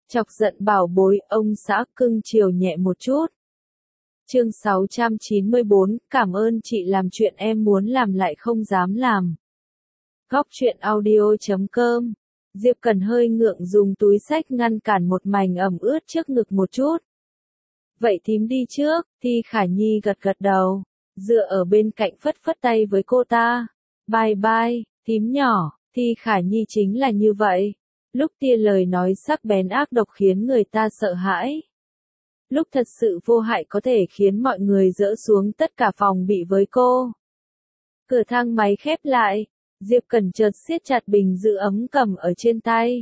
Chọc giận bảo bối, ông xã cưng chiều nhẹ một chút. Chương 694, cảm ơn chị làm chuyện em muốn làm lại không dám làm. Góc truyện audio.com. Diệp Cần hơi ngượng dùng túi xách ngăn cản một mảnh ẩm ướt trước ngực một chút. Vậy thím đi trước, Thi Khả Nhi gật gật đầu, dựa ở bên cạnh phất phất tay với cô ta. Bye bye, thím nhỏ. Thi Khả Nhi chính là như vậy. Lúc tia lời nói sắc bén ác độc khiến người ta sợ hãi. Lúc thật sự vô hại có thể khiến mọi người dỡ xuống tất cả phòng bị với cô. Cửa thang máy khép lại, Diệp Cẩn chợt siết chặt bình giữ ấm cầm ở trên tay.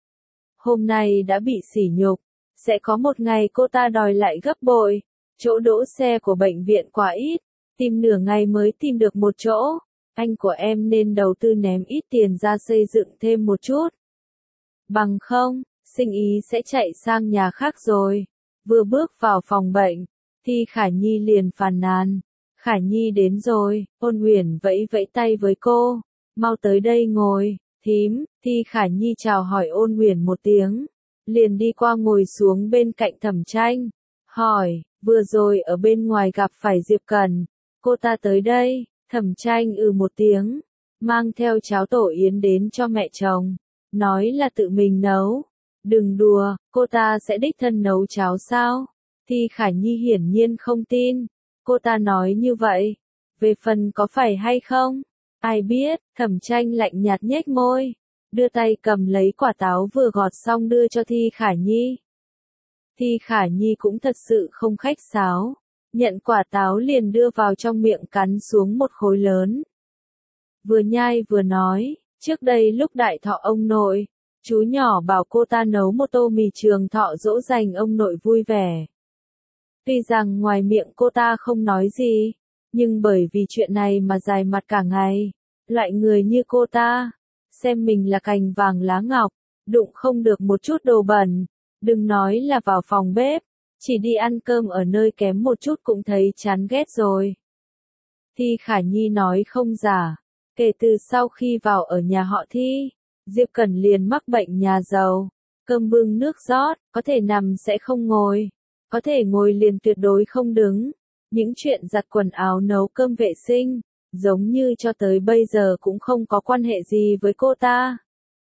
Hôm nay đã bị sỉ nhục, sẽ có một ngày cô ta đòi lại gấp bội. Chỗ đỗ xe của bệnh viện quá ít, tìm nửa ngày mới tìm được một chỗ. Anh của em nên đầu tư ném ít tiền ra xây dựng thêm một chút. Bằng không, Sinh Ý sẽ chạy sang nhà khác rồi. Vừa bước vào phòng bệnh, Thi Khả Nhi liền phàn nàn. Khả Nhi đến rồi, Ôn Huyền vẫy vẫy tay với cô. Mau tới đây ngồi, thím. Thi Khả Nhi chào hỏi Ôn Huyền một tiếng. Liền đi qua ngồi xuống bên cạnh Thẩm Tranh. Hỏi, vừa rồi ở bên ngoài gặp phải Diệp Cần. Cô ta tới đây, Thẩm Tranh một tiếng. Mang theo cháo tổ yến đến cho mẹ chồng. Nói là tự mình nấu. Đừng đùa, cô ta sẽ đích thân nấu cháo sao? Thi Khả Nhi hiển nhiên không tin. Cô ta nói như vậy. Về phần có phải hay không? Ai biết, Thẩm Tranh lạnh nhạt nhếch môi. Đưa tay cầm lấy quả táo vừa gọt xong đưa cho Thi Khả Nhi. Thi Khả Nhi cũng thật sự không khách sáo. Nhận quả táo liền đưa vào trong miệng cắn xuống một khối lớn. Vừa nhai vừa nói, trước đây lúc đại thọ ông nội, chú nhỏ bảo cô ta nấu một tô mì trường thọ dỗ dành ông nội vui vẻ. Tuy rằng ngoài miệng cô ta không nói gì, nhưng bởi vì chuyện này mà dài mặt cả ngày, loại người như cô ta, xem mình là cành vàng lá ngọc, đụng không được một chút đồ bẩn, đừng nói là vào phòng bếp, chỉ đi ăn cơm ở nơi kém một chút cũng thấy chán ghét rồi. Thi Khả Nhi nói không giả, kể từ sau khi vào ở nhà họ Thi, Diệp Cẩn liền mắc bệnh nhà giàu, cơm bưng nước rót, có thể nằm sẽ không ngồi, có thể ngồi liền tuyệt đối không đứng. Những chuyện giặt quần áo nấu cơm vệ sinh, giống như cho tới bây giờ cũng không có quan hệ gì với cô ta.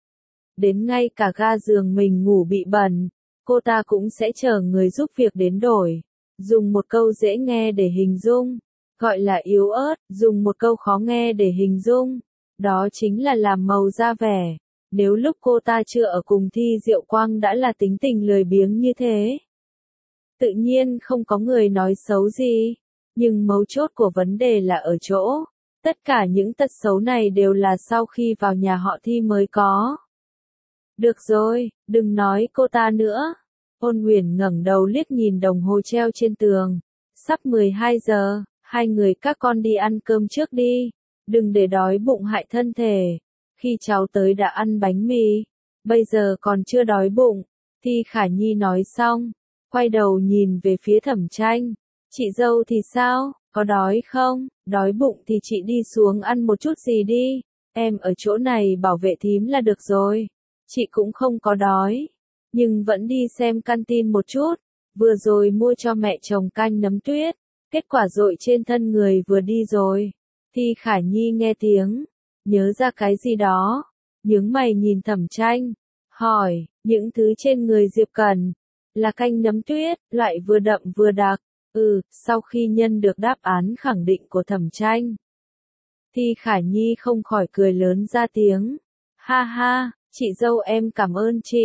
Đến ngay cả ga giường mình ngủ bị bẩn, cô ta cũng sẽ chờ người giúp việc đến đổi. Dùng một câu dễ nghe để hình dung, gọi là yếu ớt, dùng một câu khó nghe để hình dung, đó chính là làm màu da vẻ. Nếu lúc cô ta chưa ở cùng Thi Diệu Quang đã là tính tình lười biếng như thế, tự nhiên không có người nói xấu gì, nhưng mấu chốt của vấn đề là ở chỗ, tất cả những tật xấu này đều là sau khi vào nhà họ Thi mới có. Được rồi, đừng nói cô ta nữa. Ôn Huyền ngẩng đầu liếc nhìn đồng hồ treo trên tường, sắp 12 giờ, hai người các con đi ăn cơm trước đi, đừng để đói bụng hại thân thể. Khi cháu tới đã ăn bánh mì, bây giờ còn chưa đói bụng. Thi Khả Nhi nói xong, quay đầu nhìn về phía Thẩm Tranh. Chị dâu thì sao, có đói không? Đói bụng thì chị đi xuống ăn một chút gì đi, em ở chỗ này bảo vệ thím là được rồi. Chị cũng không có đói, nhưng vẫn đi xem canteen một chút. Vừa rồi mua cho mẹ chồng canh nấm tuyết, kết quả dội trên thân người vừa đi rồi. Thi Khả Nhi nghe tiếng, nhớ ra cái gì đó, nhướng mày nhìn Thẩm Tranh, hỏi, những thứ trên người Diệp Cần, là canh nấm tuyết, loại vừa đậm vừa đặc. Sau khi nhận được đáp án khẳng định của Thẩm Tranh, Thi Khả Nhi không khỏi cười lớn ra tiếng. Ha ha, chị dâu em cảm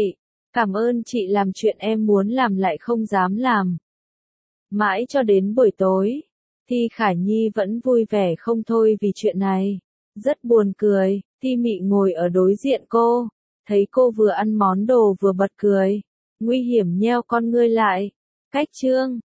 ơn chị làm chuyện em muốn làm lại không dám làm. Mãi cho đến buổi tối, Thi Khả Nhi vẫn vui vẻ không thôi vì chuyện này. Rất buồn cười, Thi Mị ngồi ở đối diện cô, thấy cô vừa ăn món đồ vừa bật cười, nguy hiểm nheo con ngươi lại. Cách chương